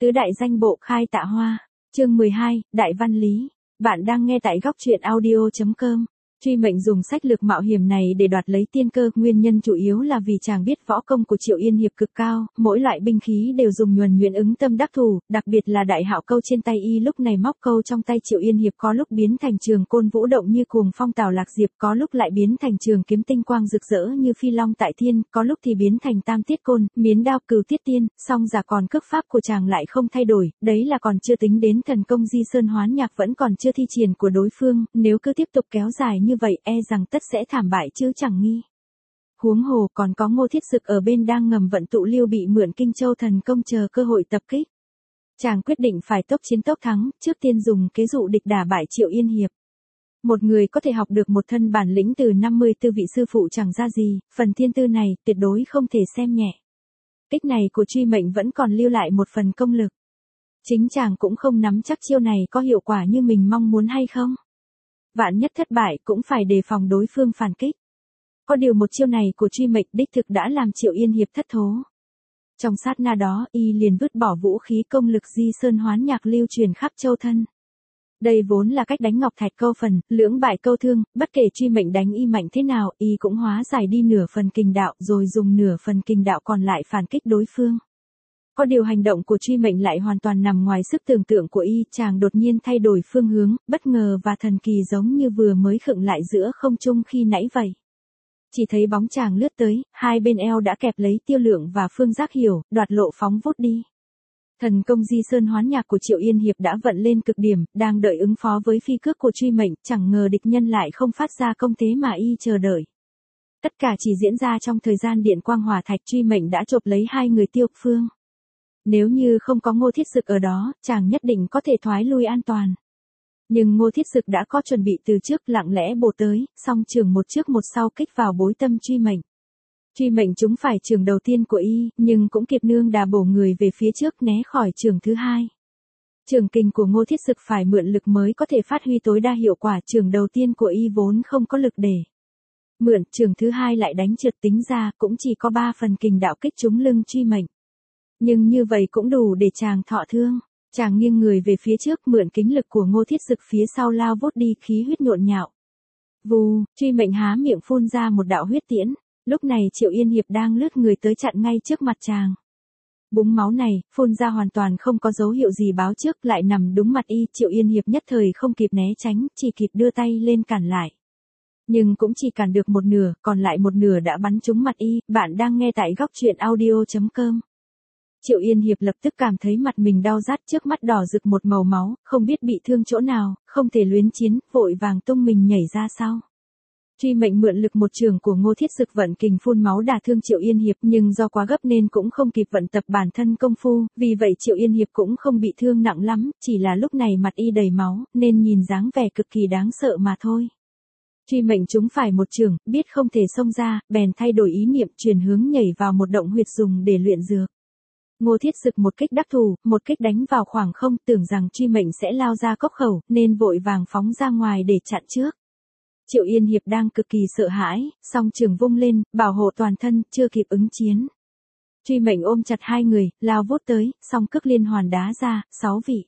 Tứ đại danh bộ khai tạ hoa. Chương 12, Đại Văn Lý. Bạn đang nghe tại góc truyện audio.com. Truy Mệnh dùng sách lược mạo hiểm này để đoạt lấy tiên cơ, nguyên nhân chủ yếu là vì chàng biết võ công của Triệu Yên Hiệp cực cao, mỗi loại binh khí đều dùng nhuần nhuyễn ứng tâm đắc thủ, đặc biệt là đại hạo câu trên tay y lúc này móc câu trong tay Triệu Yên Hiệp có lúc biến thành trường côn vũ động như cuồng phong tào lạc diệp, có lúc lại biến thành trường kiếm tinh quang rực rỡ như phi long tại thiên, có lúc thì biến thành tam tiết côn, miến đao cửu tiết tiên, song giả còn cước pháp của chàng lại không thay đổi, đấy là còn chưa tính đến thần công di sơn hoán nhạc vẫn còn chưa thi triển của đối phương, nếu cứ tiếp tục kéo dài như vậy e rằng tất sẽ thảm bại chứ chẳng nghi. Huống hồ còn có Ngô Thiết Sực ở bên đang ngầm vận tụ Liêu Bị mượn Kinh Châu thần công chờ cơ hội tập kích. Chàng quyết định phải tốc chiến tốc thắng, trước tiên dùng kế dụ địch đả bại Triệu Yên Hiệp. Một người có thể học được một thân bản lĩnh từ 54 vị sư phụ chẳng ra gì, phần thiên tư này tuyệt đối không thể xem nhẹ. Kích này của Truy Mệnh vẫn còn lưu lại một phần công lực. Chính chàng cũng không nắm chắc chiêu này có hiệu quả như mình mong muốn hay không. Vạn nhất thất bại cũng phải đề phòng đối phương phản kích. Có điều một chiêu này của Truy Mệnh đích thực đã làm Triệu Yên Hiệp thất thố. Trong sát na đó y liền vứt bỏ vũ khí công lực di sơn hoán nhạc lưu truyền khắp châu thân. Đây vốn là cách đánh ngọc thạch câu phần, lưỡng bại câu thương, bất kể Truy Mệnh đánh y mạnh thế nào, y cũng hóa giải đi nửa phần kình đạo rồi dùng nửa phần kình đạo còn lại phản kích đối phương. Có điều hành động của Truy Mệnh lại hoàn toàn nằm ngoài sức tưởng tượng của y, chàng đột nhiên thay đổi phương hướng, bất ngờ và thần kỳ giống như vừa mới khựng lại giữa không trung khi nãy vậy. Chỉ thấy bóng chàng lướt tới, hai bên eo đã kẹp lấy Tiêu Lượng và Phương Giác Hiểu, đoạt lộ phóng vút đi. Thần công di sơn hoán nhạc của Triệu Yên Hiệp đã vận lên cực điểm, đang đợi ứng phó với phi cước của Truy Mệnh, chẳng ngờ địch nhân lại không phát ra công thế mà y chờ đợi. Tất cả chỉ diễn ra trong thời gian điện quang hỏa thạch. Truy Mệnh đã chộp lấy hai người Tiêu Phương. Nếu như không có Ngô Thiết Sực ở đó, chàng nhất định có thể thoái lui an toàn. Nhưng Ngô Thiết Sực đã có chuẩn bị từ trước, lặng lẽ bổ tới, song trường một trước một sau kích vào bối tâm Truy Mệnh. Truy Mệnh trúng phải trường đầu tiên của y, nhưng cũng kịp nương đà bổ người về phía trước né khỏi trường thứ hai. Trường kình của Ngô Thiết Sực phải mượn lực mới có thể phát huy tối đa hiệu quả, trường đầu tiên của y vốn không có lực để mượn, trường thứ hai lại đánh trượt, tính ra cũng chỉ có 3 phần kình đạo kích trúng lưng Truy Mệnh. Nhưng như vậy cũng đủ để chàng thọ thương. Chàng nghiêng người về phía trước, mượn kính lực của Ngô Thiết Sực phía sau lao vút đi, khí huyết nhộn nhạo. Vù, Truy Mệnh há miệng phun ra một đạo huyết tiễn. Lúc này Triệu Yên Hiệp đang lướt người tới chặn ngay trước mặt chàng. Búng máu này, phun ra hoàn toàn không có dấu hiệu gì báo trước, lại nằm đúng mặt y. Triệu Yên Hiệp nhất thời không kịp né tránh, chỉ kịp đưa tay lên cản lại. Nhưng cũng chỉ cản được một nửa, còn lại một nửa đã bắn trúng mặt y. Bạn đang nghe tại góc truyện audio.com. Triệu Yên Hiệp lập tức cảm thấy mặt mình đau rát, trước mắt đỏ rực một màu máu, không biết bị thương chỗ nào, không thể luyến chiến, vội vàng tung mình nhảy ra sau. Truy Mệnh mượn lực một trường của Ngô Thiết Sực vận kình phun máu đả thương Triệu Yên Hiệp, nhưng do quá gấp nên cũng không kịp vận tập bản thân công phu, vì vậy Triệu Yên Hiệp cũng không bị thương nặng lắm, chỉ là lúc này mặt y đầy máu, nên nhìn dáng vẻ cực kỳ đáng sợ mà thôi. Truy Mệnh trúng phải một trường, biết không thể xông ra, bèn thay đổi ý niệm, chuyển hướng nhảy vào một động huyệt dùng để luyện dược. Ngô Thiết Sực một kích đắc thủ, một kích đánh vào khoảng không, tưởng rằng Truy Mệnh sẽ lao ra cốc khẩu, nên vội vàng phóng ra ngoài để chặn trước. Triệu Yên Hiệp đang cực kỳ sợ hãi, song trường vung lên, bảo hộ toàn thân, chưa kịp ứng chiến. Truy Mệnh ôm chặt hai người, lao vút tới, song cước liên hoàn đá ra, 6 vị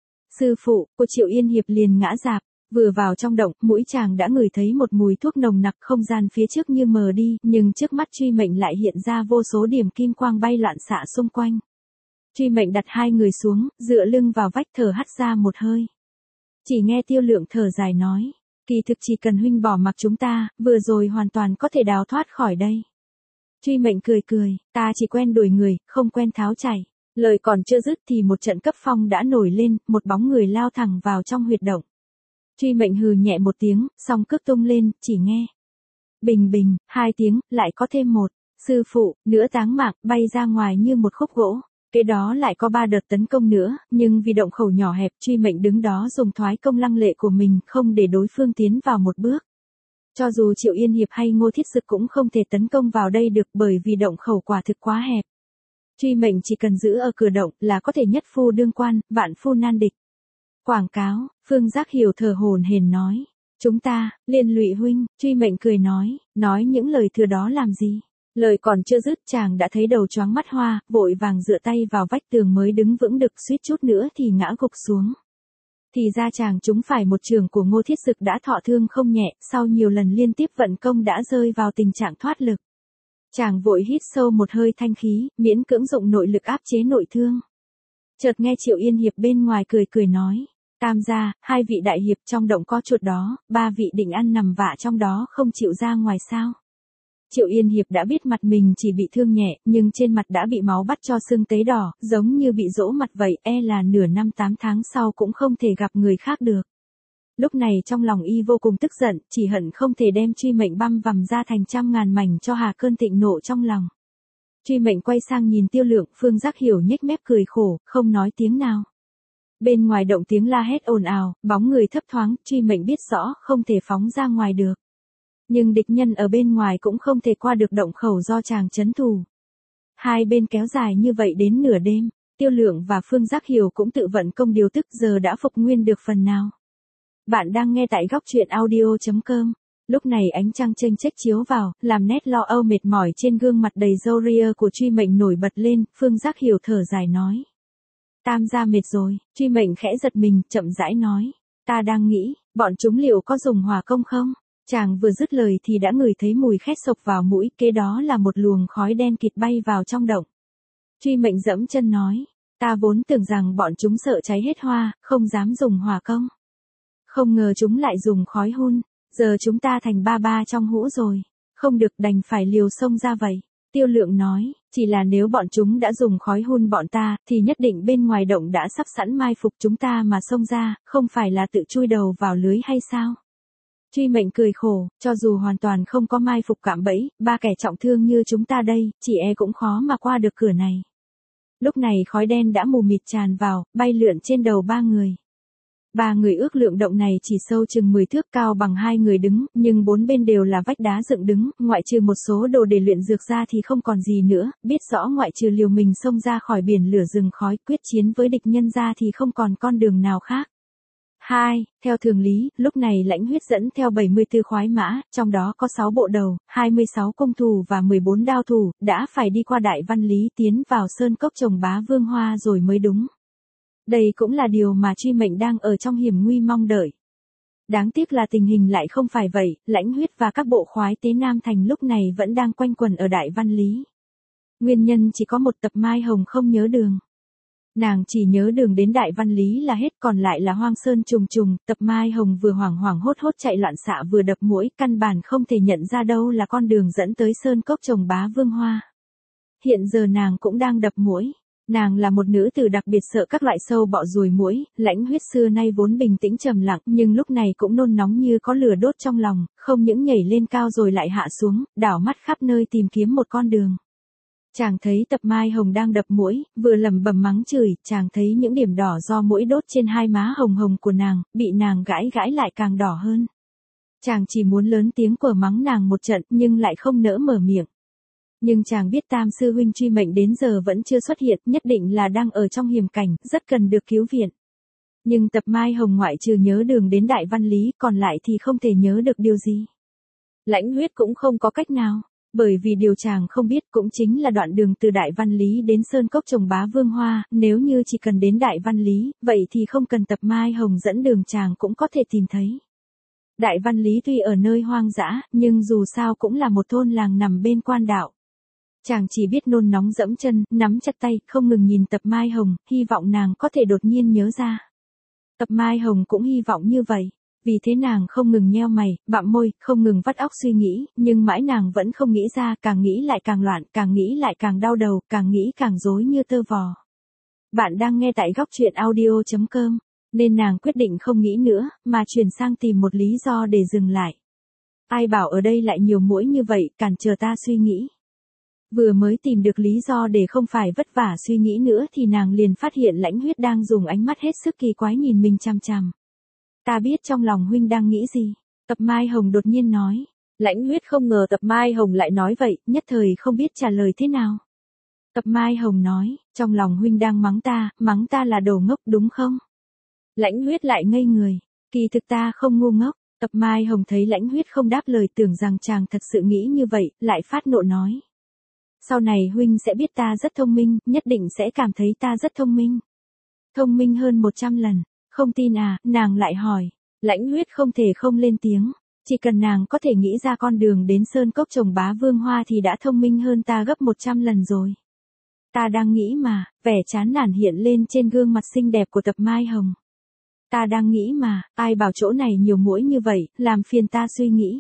sư phụ của Triệu Yên Hiệp liền ngã rạp. Vừa vào trong động, mũi chàng đã ngửi thấy một mùi thuốc nồng nặc, không gian phía trước như mờ đi, nhưng trước mắt Truy Mệnh lại hiện ra vô số điểm kim quang bay loạn xạ xung quanh. Truy Mệnh đặt hai người xuống, dựa lưng vào vách, thở hắt ra một hơi. Chỉ nghe Tiêu Lượng thở dài nói, kỳ thực chỉ cần huynh bỏ mặc chúng ta, vừa rồi hoàn toàn có thể đào thoát khỏi đây. Truy Mệnh cười cười, ta chỉ quen đuổi người, không quen tháo chạy. Lời còn chưa dứt thì một trận cấp phong đã nổi lên, một bóng người lao thẳng vào trong huyệt động. Truy Mệnh hừ nhẹ một tiếng, song cước tung lên, chỉ nghe bình bình, 2 tiếng, lại có thêm một sư phụ, nữa táng mạng, bay ra ngoài như một khúc gỗ. Kế đó lại có 3 đợt tấn công nữa, nhưng vì động khẩu nhỏ hẹp, Truy Mệnh đứng đó dùng thoái công lăng lệ của mình, không để đối phương tiến vào một bước. Cho dù Triệu Yên Hiệp hay Ngô Thiết Sực cũng không thể tấn công vào đây được, bởi vì động khẩu quả thực quá hẹp. Truy Mệnh chỉ cần giữ ở cửa động là có thể nhất phu đương quan, vạn phu nan địch. Quảng cáo, Phương Giác Hiểu thở hổn hển nói. Chúng ta, liên lụy huynh. Truy Mệnh cười nói những lời thừa đó làm gì? Lời còn chưa dứt chàng đã thấy đầu choáng mắt hoa, vội vàng dựa tay vào vách tường mới đứng vững được, suýt chút nữa thì ngã gục xuống. Thì ra chàng trúng phải một chưởng của Ngô Thiết Dực đã thọ thương không nhẹ, sau nhiều lần liên tiếp vận công đã rơi vào tình trạng thoát lực. Chàng vội hít sâu một hơi thanh khí, miễn cưỡng dụng nội lực áp chế nội thương. Chợt nghe Triệu Yên Hiệp bên ngoài cười cười nói, Tam gia, hai vị đại hiệp trong động có chuột đó, ba vị định ăn nằm vạ trong đó không chịu ra ngoài sao. Triệu Yên Hiệp đã biết mặt mình chỉ bị thương nhẹ, nhưng trên mặt đã bị máu bắt cho sưng tấy đỏ, giống như bị dỗ mặt vậy, là nửa năm 8 tháng sau cũng không thể gặp người khác được. Lúc này trong lòng y vô cùng tức giận, chỉ hận không thể đem Truy Mệnh băm vằm ra thành trăm ngàn mảnh cho hà cơn thịnh nộ trong lòng. Truy Mệnh quay sang nhìn Tiêu Lượng, Phương Giác Hiểu nhếch mép cười khổ, không nói tiếng nào. Bên ngoài động tiếng la hét ồn ào, bóng người thấp thoáng, Truy Mệnh biết rõ không thể phóng ra ngoài được. Nhưng địch nhân ở bên ngoài cũng không thể qua được động khẩu do chàng trấn thủ. Hai bên kéo dài như vậy đến nửa đêm, Tiêu Lượng và Phương Giác Hiểu cũng tự vận công điều tức, giờ đã phục nguyên được phần nào. Bạn đang nghe tại góc truyện audio.com. Lúc này ánh trăng chênh chếch chiếu vào, làm nét lo âu mệt mỏi trên gương mặt đầy râu ria của Truy Mệnh nổi bật lên. Phương Giác Hiểu thở dài nói, Tam gia mệt rồi. Truy Mệnh khẽ giật mình, chậm rãi nói, ta đang nghĩ, bọn chúng liệu có dùng hỏa công không? Chàng vừa dứt lời thì đã ngửi thấy mùi khét sộc vào mũi, kế đó là một luồng khói đen kịt bay vào trong động. Truy Mệnh dẫm chân nói, ta vốn tưởng rằng bọn chúng sợ cháy hết hoa, không dám dùng hỏa công. Không ngờ chúng lại dùng khói hun, giờ chúng ta thành ba ba trong hũ rồi. Không được, đành phải liều xông ra vậy. Tiêu Lượng nói, chỉ là nếu bọn chúng đã dùng khói hun bọn ta, thì nhất định bên ngoài động đã sắp sẵn mai phục chúng ta mà xông ra, không phải là tự chui đầu vào lưới hay sao? Truy Mệnh cười khổ, cho dù hoàn toàn không có mai phục cạm bẫy, ba kẻ trọng thương như chúng ta đây, chỉ cũng khó mà qua được cửa này. Lúc này khói đen đã mù mịt tràn vào, bay lượn trên đầu ba người. Ba người ước lượng động này chỉ sâu chừng 10 thước, cao bằng hai người đứng, nhưng bốn bên đều là vách đá dựng đứng, ngoại trừ một số đồ để luyện dược ra thì không còn gì nữa, biết rõ ngoại trừ liều mình xông ra khỏi biển lửa rừng khói quyết chiến với địch nhân ra thì không còn con đường nào khác. 2. Theo thường lý, lúc này Lãnh Huyết dẫn theo 74 khoái mã, trong đó có 6 bộ đầu, 26 cung thủ và 14 đao thủ, đã phải đi qua Đại Văn Lý tiến vào sơn cốc trồng Bá Vương Hoa rồi mới đúng. Đây cũng là điều mà Truy Mệnh đang ở trong hiểm nguy mong đợi. Đáng tiếc là tình hình lại không phải vậy, Lãnh Huyết và các bộ khoái tế Nam Thành lúc này vẫn đang quanh quẩn ở Đại Văn Lý. Nguyên nhân chỉ có một, Tập Mai Hồng không nhớ đường. Nàng chỉ nhớ đường đến Đại Văn Lý là hết, còn lại là hoang sơn trùng trùng. Tập Mai Hồng vừa hoảng hoảng hốt hốt chạy loạn xạ vừa đập mũi, căn bản không thể nhận ra đâu là con đường dẫn tới sơn cốc trồng Bá Vương Hoa. Hiện giờ nàng cũng đang đập mũi. Nàng là một nữ tử đặc biệt sợ các loại sâu bọ ruồi muỗi. Lãnh Huyết xưa nay vốn bình tĩnh trầm lặng, nhưng lúc này cũng nôn nóng như có lửa đốt trong lòng, không những nhảy lên cao rồi lại hạ xuống, đảo mắt khắp nơi tìm kiếm một con đường. Chàng thấy Tập Mai Hồng đang đập muỗi, vừa lẩm bẩm mắng chửi, chàng thấy những điểm đỏ do muỗi đốt trên hai má hồng hồng của nàng, bị nàng gãi gãi lại càng đỏ hơn. Chàng chỉ muốn lớn tiếng quở mắng nàng một trận, nhưng lại không nỡ mở miệng. Nhưng chàng biết Tam sư huynh Truy Mệnh đến giờ vẫn chưa xuất hiện, nhất định là đang ở trong hiểm cảnh, rất cần được cứu viện. Nhưng Tập Mai Hồng ngoại trừ nhớ đường đến Đại Văn Lý, còn lại thì không thể nhớ được điều gì. Lãnh Huyết cũng không có cách nào, bởi vì điều chàng không biết cũng chính là đoạn đường từ Đại Văn Lý đến sơn cốc trồng Bá Vương Hoa, nếu như chỉ cần đến Đại Văn Lý, vậy thì không cần Tập Mai Hồng dẫn đường chàng cũng có thể tìm thấy. Đại Văn Lý tuy ở nơi hoang dã, nhưng dù sao cũng là một thôn làng nằm bên quan đạo. Chàng chỉ biết nôn nóng dẫm chân, nắm chặt tay, không ngừng nhìn Tập Mai Hồng, hy vọng nàng có thể đột nhiên nhớ ra. Tập Mai Hồng cũng hy vọng như vậy. Vì thế nàng không ngừng nheo mày, bặm môi, không ngừng vắt óc suy nghĩ, nhưng mãi nàng vẫn không nghĩ ra, càng nghĩ lại càng loạn, càng nghĩ lại càng đau đầu, càng nghĩ càng rối như tơ vò. Bạn đang nghe tại góc truyện audio.com, nên nàng quyết định không nghĩ nữa, mà chuyển sang tìm một lý do để dừng lại. Ai bảo ở đây lại nhiều muỗi như vậy, cản trở ta suy nghĩ. Vừa mới tìm được lý do để không phải vất vả suy nghĩ nữa thì nàng liền phát hiện Lãnh Huyết đang dùng ánh mắt hết sức kỳ quái nhìn mình chằm chằm. Ta biết trong lòng huynh đang nghĩ gì. Tập Mai Hồng đột nhiên nói. Lãnh Huyết không ngờ Tập Mai Hồng lại nói vậy, nhất thời không biết trả lời thế nào. Tập Mai Hồng nói, trong lòng huynh đang mắng ta là đồ ngốc đúng không? Lãnh Huyết lại ngây người, kỳ thực ta không ngu ngốc. Tập Mai Hồng thấy Lãnh Huyết không đáp lời, tưởng rằng chàng thật sự nghĩ như vậy, lại phát nộ nói. Sau này huynh sẽ biết ta rất thông minh, nhất định sẽ cảm thấy ta rất thông minh. Thông minh hơn 100 lần. Không tin à, nàng lại hỏi. Lãnh Huyết không thể không lên tiếng. Chỉ cần nàng có thể nghĩ ra con đường đến Sơn Cốc trồng Bá Vương Hoa thì đã thông minh hơn ta gấp 100 lần rồi. Ta đang nghĩ mà, vẻ chán nản hiện lên trên gương mặt xinh đẹp của Tập Mai Hồng. Ta đang nghĩ mà, ai bảo chỗ này nhiều muỗi như vậy, làm phiền ta suy nghĩ.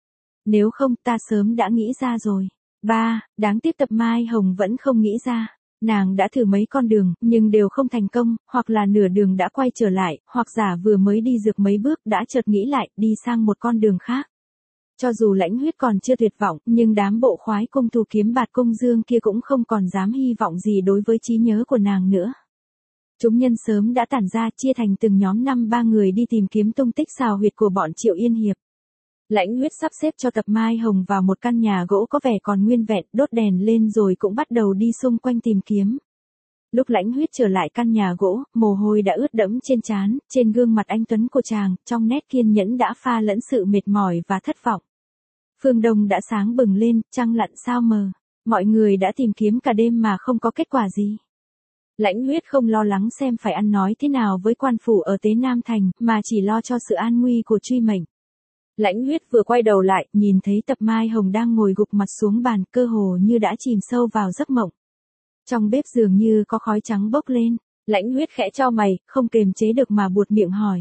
Nếu không ta sớm đã nghĩ ra rồi. Đáng tiếc Tập Mai Hồng vẫn không nghĩ ra. Nàng đã thử mấy con đường, nhưng đều không thành công, hoặc là nửa đường đã quay trở lại, hoặc giả vừa mới đi được mấy bước đã chợt nghĩ lại, đi sang một con đường khác. Cho dù Lãnh Huyết còn chưa tuyệt vọng, nhưng đám bộ khoái cung thù kiếm bạt công dương kia cũng không còn dám hy vọng gì đối với trí nhớ của nàng nữa. Chúng nhân sớm đã tản ra, chia thành từng nhóm 5-3 người đi tìm kiếm tung tích xào huyệt của bọn Triệu Yên Hiệp. Lãnh Huyết sắp xếp cho Tập Mai Hồng vào một căn nhà gỗ có vẻ còn nguyên vẹn, đốt đèn lên rồi cũng bắt đầu đi xung quanh tìm kiếm. Lúc Lãnh Huyết trở lại căn nhà gỗ, mồ hôi đã ướt đẫm trên trán, trên gương mặt anh tuấn của chàng, trong nét kiên nhẫn đã pha lẫn sự mệt mỏi và thất vọng. Phương đông đã sáng bừng lên, trăng lặn sao mờ. Mọi người đã tìm kiếm cả đêm mà không có kết quả gì. Lãnh Huyết không lo lắng xem phải ăn nói thế nào với quan phủ ở Tế Nam Thành, mà chỉ lo cho sự an nguy của Truy Mệnh. Lãnh Huyết vừa quay đầu lại, nhìn thấy Tập Mai Hồng đang ngồi gục mặt xuống bàn, cơ hồ như đã chìm sâu vào giấc mộng. Trong bếp dường như có khói trắng bốc lên, Lãnh Huyết khẽ chau mày, không kềm chế được mà buột miệng hỏi.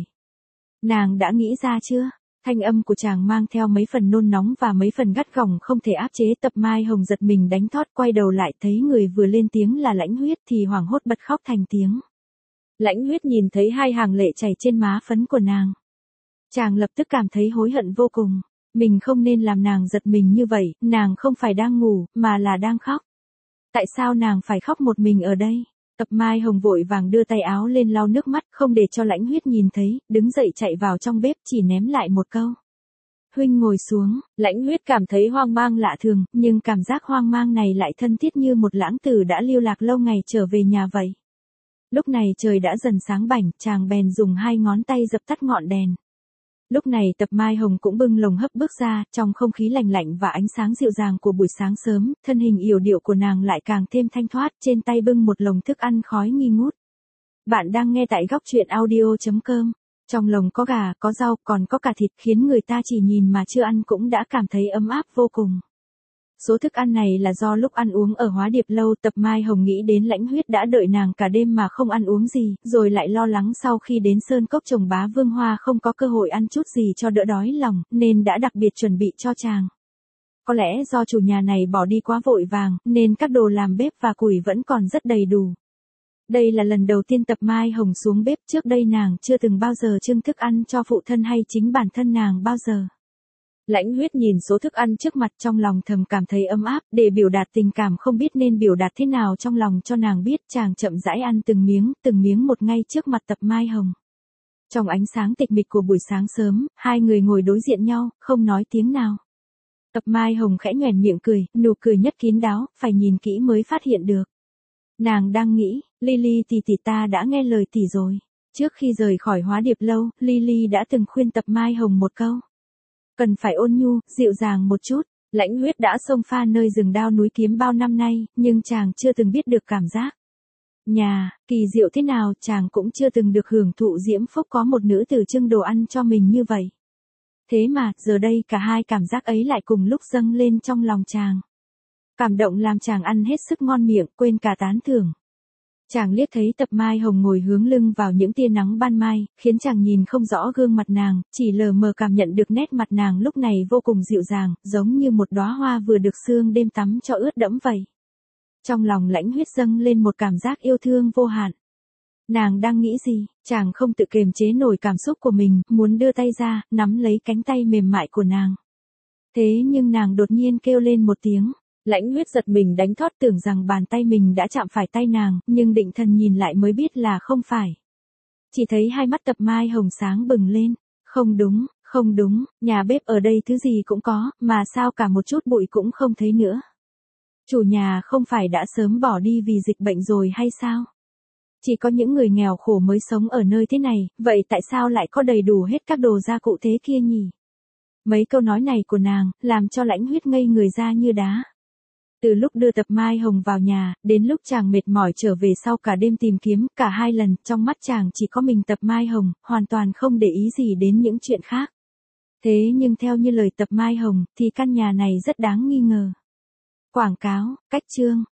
Nàng đã nghĩ ra chưa? Thanh âm của chàng mang theo mấy phần nôn nóng và mấy phần gắt gỏng không thể áp chế. Tập Mai Hồng giật mình đánh thót, quay đầu lại thấy người vừa lên tiếng là Lãnh Huyết thì hoảng hốt bật khóc thành tiếng. Lãnh Huyết nhìn thấy hai hàng lệ chảy trên má phấn của nàng. Chàng lập tức cảm thấy hối hận vô cùng. Mình không nên làm nàng giật mình như vậy, nàng không phải đang ngủ, mà là đang khóc. Tại sao nàng phải khóc một mình ở đây? Tập Mai Hồng vội vàng đưa tay áo lên lau nước mắt, không để cho Lãnh Huyết nhìn thấy, đứng dậy chạy vào trong bếp chỉ ném lại một câu. Huynh ngồi xuống. Lãnh Huyết cảm thấy hoang mang lạ thường, nhưng cảm giác hoang mang này lại thân thiết như một lãng tử đã lưu lạc lâu ngày trở về nhà vậy. Lúc này trời đã dần sáng bảnh, chàng bèn dùng hai ngón tay dập tắt ngọn đèn. Lúc này Tập Mai Hồng cũng bưng lồng hấp bước ra, trong không khí lành lạnh và ánh sáng dịu dàng của buổi sáng sớm, thân hình yểu điệu của nàng lại càng thêm thanh thoát, trên tay bưng một lồng thức ăn khói nghi ngút. Bạn đang nghe tại góc truyện audio.com. Trong lồng có gà, có rau, còn có cả thịt, khiến người ta chỉ nhìn mà chưa ăn cũng đã cảm thấy ấm áp vô cùng. Số thức ăn này là do lúc ăn uống ở Hóa Điệp Lâu. Tập Mai Hồng nghĩ đến Lãnh Huyết đã đợi nàng cả đêm mà không ăn uống gì, rồi lại lo lắng sau khi đến Sơn Cốc trồng Bá Vương Hoa không có cơ hội ăn chút gì cho đỡ đói lòng, nên đã đặc biệt chuẩn bị cho chàng. Có lẽ do chủ nhà này bỏ đi quá vội vàng, nên các đồ làm bếp và củi vẫn còn rất đầy đủ. Đây là lần đầu tiên Tập Mai Hồng xuống bếp, trước đây nàng chưa từng bao giờ trưng thức ăn cho phụ thân hay chính bản thân nàng bao giờ. Lãnh Huyết nhìn số thức ăn trước mặt, trong lòng thầm cảm thấy ấm áp, để biểu đạt tình cảm không biết nên biểu đạt thế nào trong lòng cho nàng biết, chàng chậm rãi ăn từng miếng một ngay trước mặt Tập Mai Hồng. Trong ánh sáng tịch mịch của buổi sáng sớm, hai người ngồi đối diện nhau, không nói tiếng nào. Tập Mai Hồng khẽ nhoẻn miệng cười, nụ cười nhất kín đáo, phải nhìn kỹ mới phát hiện được. Nàng đang nghĩ, Lily tỷ ta đã nghe lời tỷ rồi. Trước khi rời khỏi Hóa Điệp Lâu, Lily đã từng khuyên Tập Mai Hồng một câu. Cần phải ôn nhu, dịu dàng một chút. Lãnh Huyết đã xông pha nơi rừng đao núi kiếm bao năm nay, nhưng chàng chưa từng biết được cảm giác kỳ diệu thế nào, chàng cũng chưa từng được hưởng thụ diễm phúc có một nữ tử trưng đồ ăn cho mình như vậy. Thế mà, giờ đây cả hai cảm giác ấy lại cùng lúc dâng lên trong lòng chàng. Cảm động làm chàng ăn hết sức ngon miệng, quên cả tán thưởng. Chàng liếc thấy Tập Mai Hồng ngồi hướng lưng vào những tia nắng ban mai, khiến chàng nhìn không rõ gương mặt nàng, chỉ lờ mờ cảm nhận được nét mặt nàng lúc này vô cùng dịu dàng, giống như một đóa hoa vừa được sương đêm tắm cho ướt đẫm vậy. Trong lòng Lãnh Huyết dâng lên một cảm giác yêu thương vô hạn. Nàng đang nghĩ gì? Chàng không tự kiềm chế nổi cảm xúc của mình, muốn đưa tay ra, nắm lấy cánh tay mềm mại của nàng. Thế nhưng nàng đột nhiên kêu lên một tiếng. Lãnh Huyết giật mình đánh thót, tưởng rằng bàn tay mình đã chạm phải tay nàng, nhưng định thần nhìn lại mới biết là không phải. Chỉ thấy hai mắt Tập Mai Hồng sáng bừng lên. Không đúng, nhà bếp ở đây thứ gì cũng có, mà sao cả một chút bụi cũng không thấy nữa. Chủ nhà không phải đã sớm bỏ đi vì dịch bệnh rồi hay sao? Chỉ có những người nghèo khổ mới sống ở nơi thế này, vậy tại sao lại có đầy đủ hết các đồ gia cụ thế kia nhỉ? Mấy câu nói này của nàng, làm cho Lãnh Huyết ngây người ra như đá. Từ lúc đưa Tập Mai Hồng vào nhà, đến lúc chàng mệt mỏi trở về sau cả đêm tìm kiếm, cả hai lần, trong mắt chàng chỉ có mình Tập Mai Hồng, hoàn toàn không để ý gì đến những chuyện khác. Thế nhưng theo như lời Tập Mai Hồng, thì căn nhà này rất đáng nghi ngờ. Quảng cáo, cách chương.